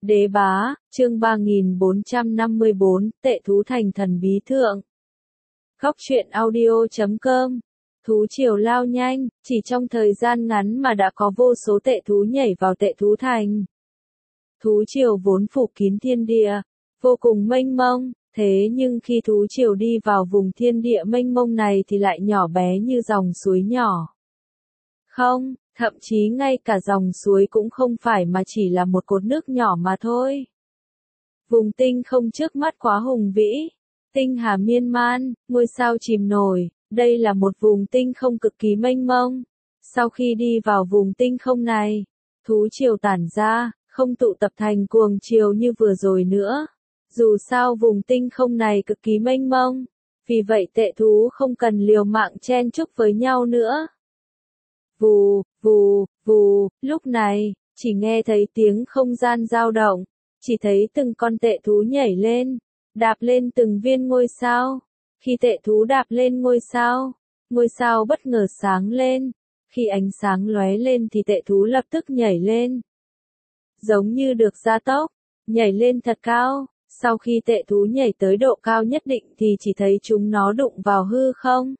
Đế bá, chương 3454, tệ thú thành thần bí thượng. Góc truyện audio.com. Thú triều lao nhanh, chỉ trong thời gian ngắn mà đã có vô số tệ thú nhảy vào tệ thú thành. Thú triều vốn phủ kín thiên địa, vô cùng mênh mông, thế nhưng khi thú triều đi vào vùng thiên địa mênh mông này thì lại nhỏ bé như dòng suối nhỏ. Không, thậm chí ngay cả dòng suối cũng không phải mà chỉ là một cột nước nhỏ mà thôi. Vùng tinh không trước mắt quá hùng vĩ, tinh hà miên man, ngôi sao chìm nổi, đây là một vùng tinh không cực kỳ mênh mông. Sau khi đi vào vùng tinh không này, thú triều tản ra, không tụ tập thành cuồng triều như vừa rồi nữa. Dù sao vùng tinh không này cực kỳ mênh mông, vì vậy tệ thú không cần liều mạng chen chúc với nhau nữa. Vù, vù, vù, lúc này, chỉ nghe thấy tiếng không gian dao động, chỉ thấy từng con tệ thú nhảy lên, đạp lên từng viên ngôi sao. Khi tệ thú đạp lên ngôi sao bất ngờ sáng lên, khi ánh sáng lóe lên thì tệ thú lập tức nhảy lên. Giống như được gia tốc, nhảy lên thật cao, sau khi tệ thú nhảy tới độ cao nhất định thì chỉ thấy chúng nó đụng vào hư không.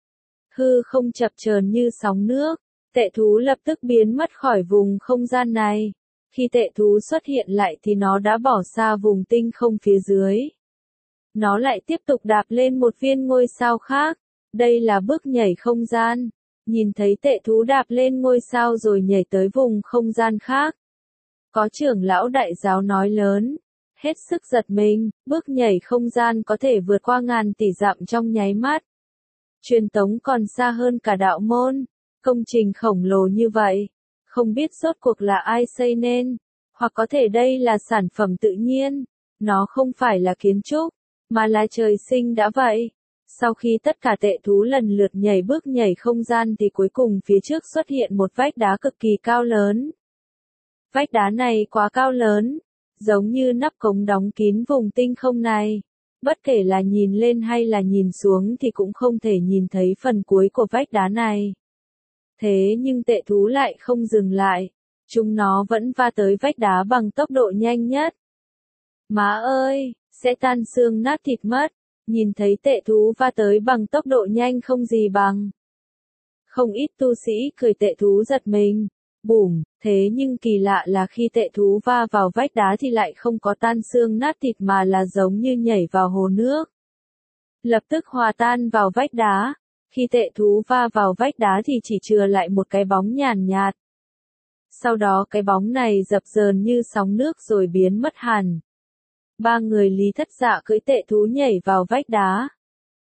Hư không chập chờn như sóng nước, tệ thú lập tức biến mất khỏi vùng không gian này. Khi tệ thú xuất hiện lại thì nó đã bỏ xa vùng tinh không phía dưới. Nó lại tiếp tục đạp lên một viên ngôi sao khác. Đây là bước nhảy không gian. Nhìn thấy tệ thú đạp lên ngôi sao rồi nhảy tới vùng không gian khác. Có trưởng lão đại giáo nói lớn, hết sức giật mình, bước nhảy không gian có thể vượt qua ngàn tỷ dặm trong nháy mắt. Truyền tống còn xa hơn cả đạo môn. Công trình khổng lồ như vậy, không biết rốt cuộc là ai xây nên, hoặc có thể đây là sản phẩm tự nhiên, nó không phải là kiến trúc, mà là trời sinh đã vậy. Sau khi tất cả tệ thú lần lượt nhảy bước nhảy không gian thì cuối cùng phía trước xuất hiện một vách đá cực kỳ cao lớn. Vách đá này quá cao lớn, giống như nắp cống đóng kín vùng tinh không này. Bất kể là nhìn lên hay là nhìn xuống thì cũng không thể nhìn thấy phần cuối của vách đá này. Thế nhưng tệ thú lại không dừng lại, chúng nó vẫn va tới vách đá bằng tốc độ nhanh nhất. Má ơi, sẽ tan xương nát thịt mất, nhìn thấy tệ thú va tới bằng tốc độ nhanh không gì bằng. Không ít tu sĩ cười tệ thú giật mình, bùm, thế nhưng kỳ lạ là khi tệ thú va vào vách đá thì lại không có tan xương nát thịt mà là giống như nhảy vào hồ nước. Lập tức hòa tan vào vách đá. Khi tệ thú va vào vách đá thì chỉ chừa lại một cái bóng nhàn nhạt. Sau đó cái bóng này dập dờn như sóng nước rồi biến mất hẳn. Ba người Lý Thất Dạ cưỡi tệ thú nhảy vào vách đá.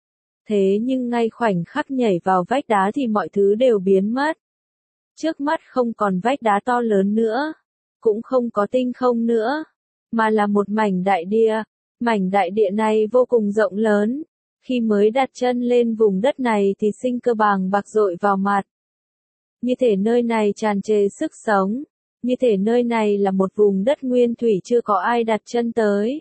Thế nhưng ngay khoảnh khắc nhảy vào vách đá thì mọi thứ đều biến mất. Trước mắt không còn vách đá to lớn nữa, cũng không có tinh không nữa, mà là một mảnh đại địa. Mảnh đại địa này vô cùng rộng lớn. Khi mới đặt chân lên vùng đất này thì sinh cơ bàng bạc dội vào mặt. Như thể nơi này tràn trề sức sống. Như thể nơi này là một vùng đất nguyên thủy chưa có ai đặt chân tới.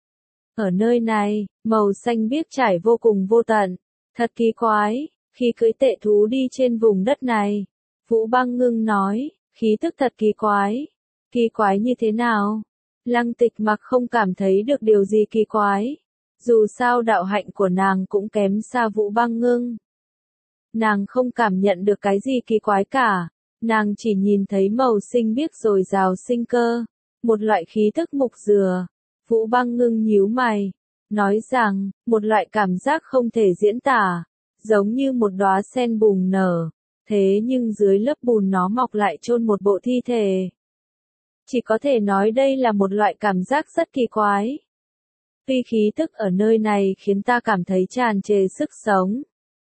Ở nơi này, màu xanh biếc trải vô cùng vô tận. Thật kỳ quái, khi cưỡi tệ thú đi trên vùng đất này. Vũ Băng Ngưng nói, khí tức thật kỳ quái. Kỳ quái như thế nào? Lăng Tịch Mặc không cảm thấy được điều gì kỳ quái. Dù sao đạo hạnh của nàng cũng kém xa Vũ Băng Ngưng. Nàng không cảm nhận được cái gì kỳ quái cả. Nàng chỉ nhìn thấy màu xanh biếc dồi dào sinh cơ. Một loại khí tức mục dừa. Vũ Băng Ngưng nhíu mày. Nói rằng, một loại cảm giác không thể diễn tả. Giống như một đóa sen bùng nở. Thế nhưng dưới lớp bùn nó mọc lại chôn một bộ thi thể. Chỉ có thể nói đây là một loại cảm giác rất kỳ quái. Tuy khí tức ở nơi này khiến ta cảm thấy tràn trề sức sống.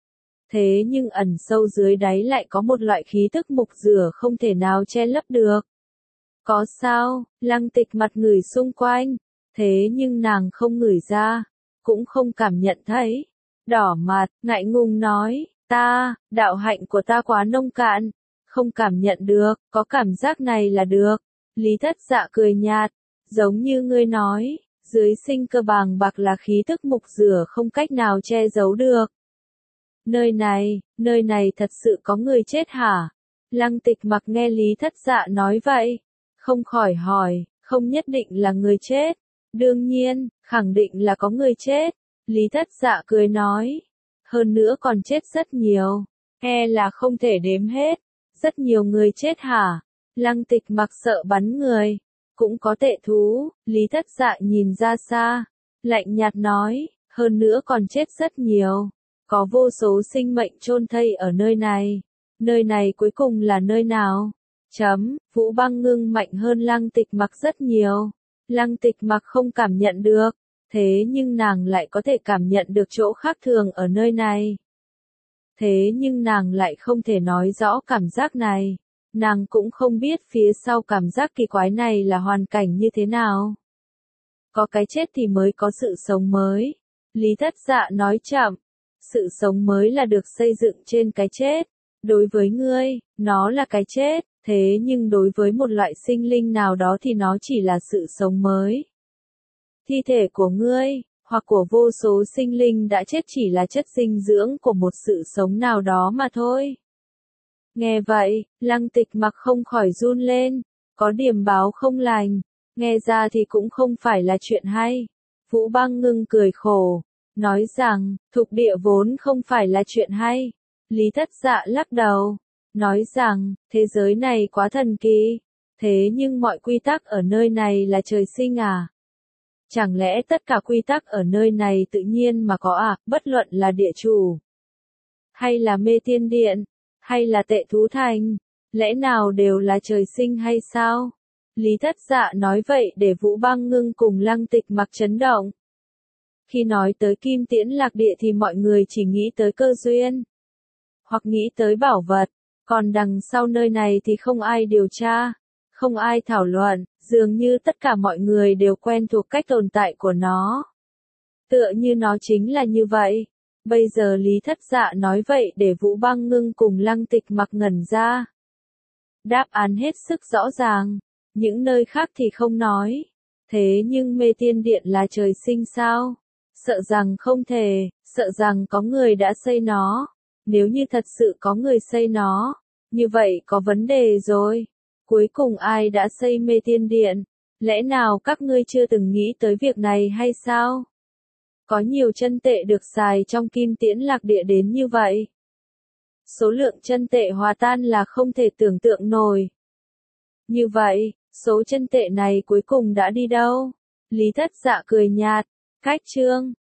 Thế nhưng ẩn sâu dưới đáy lại có một loại khí tức mục rửa không thể nào che lấp được. Có sao? Lăng Tịch mặt ngửi xung quanh. Thế nhưng nàng không ngửi ra. Cũng không cảm nhận thấy. Đỏ mặt, ngại ngùng nói. Đạo hạnh của ta quá nông cạn. Không cảm nhận được, có cảm giác này là được. Lý Thất Dạ cười nhạt. Giống như ngươi nói. Dưới sinh cơ bàng bạc là khí tức mục rửa không cách nào che giấu được. Nơi này thật sự có người chết hả? Lăng Tịch Mặc nghe Lý Thất Dạ nói vậy, không khỏi hỏi, Không nhất định là người chết. Đương nhiên, khẳng định là có người chết. Lý Thất Dạ cười nói. Hơn nữa còn chết rất nhiều. E là không thể đếm hết. Rất nhiều người chết hả? Lăng Tịch Mặc sợ bắn người. Cũng có tệ thú. Lý Thất Dạ nhìn ra xa. Lạnh nhạt nói. Hơn nữa còn chết rất nhiều. Có vô số sinh mệnh chôn thây ở nơi này. Nơi này cuối cùng là nơi nào? Vũ Băng Ngưng mạnh hơn Lăng Tịch Mặc rất nhiều. Lăng Tịch Mặc không cảm nhận được. Thế nhưng nàng lại có thể cảm nhận được chỗ khác thường ở nơi này. Thế nhưng nàng lại không thể nói rõ cảm giác này. Nàng cũng không biết phía sau cảm giác kỳ quái này là hoàn cảnh như thế nào. Có cái chết thì mới có sự sống mới. Lý Thất Dạ nói chậm. Sự sống mới là được xây dựng trên cái chết. Đối với ngươi, nó là cái chết, thế nhưng đối với một loại sinh linh nào đó thì nó chỉ là sự sống mới. Thi thể của ngươi, hoặc của vô số sinh linh đã chết chỉ là chất dinh dưỡng của một sự sống nào đó mà thôi. Nghe vậy, Lăng Tịch Mặc không khỏi run lên, có điểm báo không lành, nghe ra thì cũng không phải là chuyện hay. Vũ Băng Ngưng cười khổ, nói rằng, thục địa vốn không phải là chuyện hay. Lý Thất Dạ lắc đầu, nói rằng, thế giới này quá thần kỳ, thế nhưng mọi quy tắc ở nơi này là trời sinh à? Chẳng lẽ tất cả quy tắc ở nơi này tự nhiên mà có à, bất luận là địa chủ, hay là Mê Tiên Điện, hay là Tệ Thú Thành, lẽ nào đều là trời sinh hay sao? Lý Thất Dạ nói vậy để Vũ Băng Ngưng cùng Lăng Tịch Mặc chấn động. Khi nói tới Kim Tiễn Lạc Địa thì mọi người chỉ nghĩ tới cơ duyên, hoặc nghĩ tới bảo vật, còn đằng sau nơi này thì không ai điều tra, không ai thảo luận, dường như tất cả mọi người đều quen thuộc cách tồn tại của nó. Tựa như nó chính là như vậy. Bây giờ Lý Thất Dạ nói vậy để Vũ Băng Ngưng cùng Lăng Tịch Mặc ngẩn ra. Đáp án hết sức rõ ràng, những nơi khác thì không nói. Thế nhưng Mê Tiên Điện là trời sinh sao? Sợ rằng không thể, sợ rằng có người đã xây nó. Nếu như thật sự có người xây nó, như vậy có vấn đề rồi. Cuối cùng ai đã xây Mê Tiên Điện? Lẽ nào các ngươi chưa từng nghĩ tới việc này hay sao? Có nhiều chân tệ được xài trong Kim Tiễn Lạc Địa đến như vậy. Số lượng chân tệ hòa tan là không thể tưởng tượng nổi. Như vậy, số chân tệ này cuối cùng đã đi đâu? Lý Thất Dạ cười nhạt, cách chương